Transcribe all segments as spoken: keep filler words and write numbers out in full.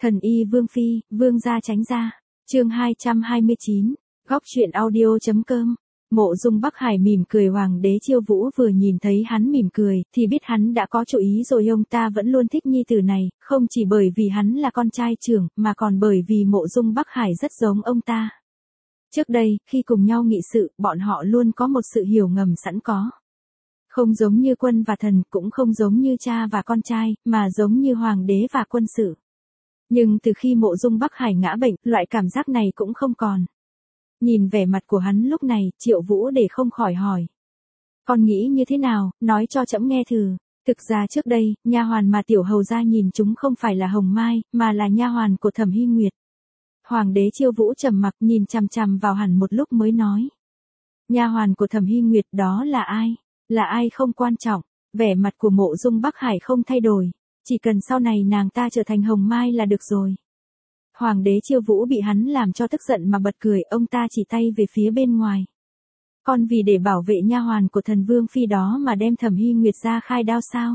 Thần y Vương Phi, Vương gia tránh ra. Chương hai trăm hai mươi chín, Góc truyện audio.com. Mộ Dung Bắc Hải mỉm cười, Hoàng đế Chiêu Vũ vừa nhìn thấy hắn mỉm cười, thì biết hắn đã có chủ ý rồi. Ông ta vẫn luôn thích nhi tử này, không chỉ bởi vì hắn là con trai trưởng, mà còn bởi vì Mộ Dung Bắc Hải rất giống ông ta. Trước đây, khi cùng nhau nghị sự, bọn họ luôn có một sự hiểu ngầm sẵn có. Không giống như quân và thần, cũng không giống như cha và con trai, mà giống như hoàng đế và quân sự. Nhưng từ khi Mộ Dung Bắc Hải ngã bệnh, loại cảm giác này cũng không còn. Nhìn vẻ mặt của hắn lúc này, Triệu Vũ để không khỏi hỏi. Con nghĩ như thế nào, nói cho trẫm nghe thử. Thực ra trước đây, nha hoàn mà tiểu hầu gia nhìn chúng không phải là Hồng Mai, mà là nha hoàn của Thẩm Hy Nguyệt. Hoàng đế Chiêu Vũ trầm mặc nhìn chằm chằm vào hẳn một lúc mới nói. Nha hoàn của Thẩm Hy Nguyệt đó là ai? Là ai không quan trọng. Vẻ mặt của Mộ Dung Bắc Hải không thay đổi. Chỉ cần sau này nàng ta trở thành Hồng Mai là được rồi. Hoàng đế Chiêu Vũ bị hắn làm cho tức giận mà bật cười, ông ta chỉ tay về phía bên ngoài. Con vì để bảo vệ nha hoàn của thần Vương Phi đó mà đem Thẩm Hy Nguyệt ra khai đao sao?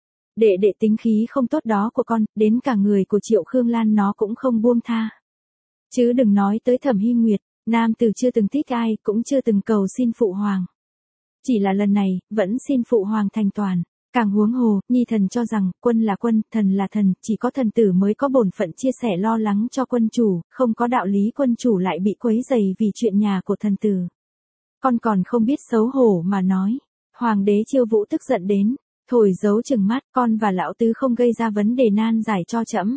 Đệ đệ tính khí không tốt đó của con, đến cả người của Triệu Khương Lan nó cũng không buông tha. Chứ đừng nói tới Thẩm Hy Nguyệt, nam tử chưa từng thích ai, cũng chưa từng cầu xin phụ hoàng. Chỉ là lần này, vẫn xin phụ hoàng thành toàn. Càng huống hồ, nhi thần cho rằng, quân là quân, thần là thần, chỉ có thần tử mới có bổn phận chia sẻ lo lắng cho quân chủ, không có đạo lý quân chủ lại bị quấy rầy vì chuyện nhà của thần tử. Con còn không biết xấu hổ mà nói. Hoàng đế Chiêu Vũ tức giận đến, thổi dấu chừng mắt, con và lão tứ không gây ra vấn đề nan giải cho trẫm.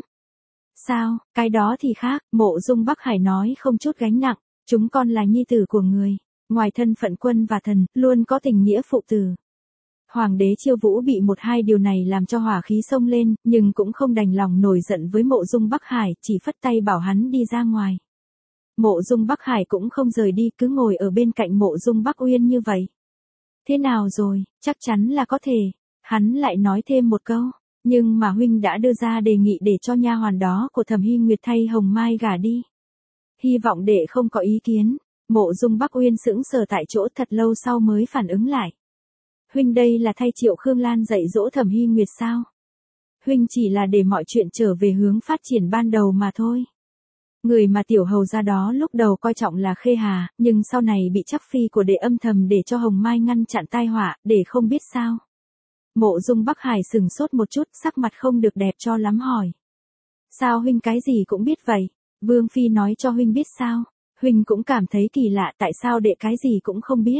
Sao, cái đó thì khác, Mộ Dung Bắc Hải nói không chút gánh nặng, chúng con là nhi tử của người, ngoài thân phận quân và thần, luôn có tình nghĩa phụ tử. Hoàng đế Chiêu Vũ bị một hai điều này làm cho hỏa khí xông lên, nhưng cũng không đành lòng nổi giận với Mộ Dung Bắc Hải, chỉ phất tay bảo hắn đi ra ngoài. Mộ Dung Bắc Hải cũng không rời đi, cứ ngồi ở bên cạnh Mộ Dung Bắc Uyên như vậy. Thế nào rồi, chắc chắn là có thể. Hắn lại nói thêm một câu, nhưng mà huynh đã đưa ra đề nghị để cho nha hoàn đó của Thẩm Hy Nguyệt thay Hồng Mai gả đi. Hy vọng đệ không có ý kiến. Mộ Dung Bắc Uyên sững sờ tại chỗ thật lâu sau mới phản ứng lại. Huynh đây là thay Triệu Khương Lan dạy dỗ Thẩm Hy Nguyệt sao? Huynh chỉ là để mọi chuyện trở về hướng phát triển ban đầu mà thôi. Người mà tiểu hầu gia đó lúc đầu coi trọng là Khê Hà, nhưng sau này bị chắc phi của đệ âm thầm để cho Hồng Mai ngăn chặn tai họa, để không biết sao. Mộ Dung Bắc Hải sừng sốt một chút, sắc mặt không được đẹp cho lắm hỏi. Sao huynh cái gì cũng biết vậy? Vương Phi nói cho huynh biết sao? Huynh cũng cảm thấy kỳ lạ, tại sao đệ cái gì cũng không biết?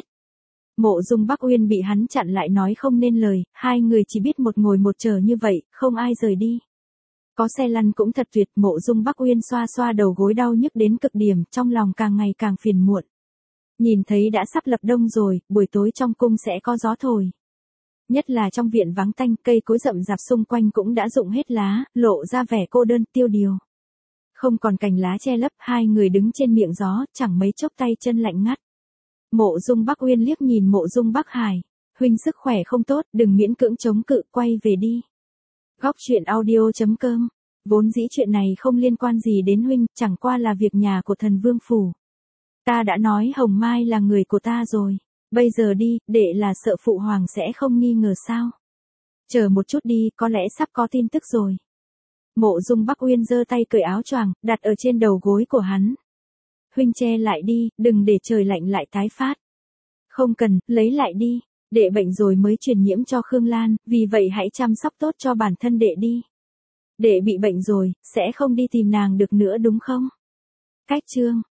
Mộ Dung Bắc Uyên bị hắn chặn lại nói không nên lời, hai người chỉ biết một ngồi một chờ như vậy, không ai rời đi. Có xe lăn cũng thật tuyệt. Mộ Dung Bắc Uyên xoa xoa đầu gối đau nhức đến cực điểm, trong lòng càng ngày càng phiền muộn. Nhìn thấy đã sắp lập đông rồi, buổi tối trong cung sẽ có gió thổi. Nhất là trong viện vắng tanh, cây cối rậm rạp xung quanh cũng đã rụng hết lá, lộ ra vẻ cô đơn tiêu điều. Không còn cành lá che lấp, hai người đứng trên miệng gió, chẳng mấy chốc tay chân lạnh ngắt. Mộ Dung Bắc Uyên liếc nhìn Mộ Dung Bắc Hải, huynh sức khỏe không tốt, đừng miễn cưỡng chống cự, quay về đi. Góc truyện audio.com. Vốn dĩ chuyện này không liên quan gì đến huynh, chẳng qua là việc nhà của thần Vương phủ. Ta đã nói Hồng Mai là người của ta rồi, bây giờ đi, đệ là sợ phụ hoàng sẽ không nghi ngờ sao? Chờ một chút đi, có lẽ sắp có tin tức rồi. Mộ Dung Bắc Uyên giơ tay cởi áo choàng, đặt ở trên đầu gối của hắn. Huynh che lại đi, đừng để trời lạnh lại tái phát. Không cần, lấy lại đi. Đệ bệnh rồi mới truyền nhiễm cho Khương Lan, vì vậy hãy chăm sóc tốt cho bản thân đệ đi. Đệ bị bệnh rồi, sẽ không đi tìm nàng được nữa đúng không? Cách chương.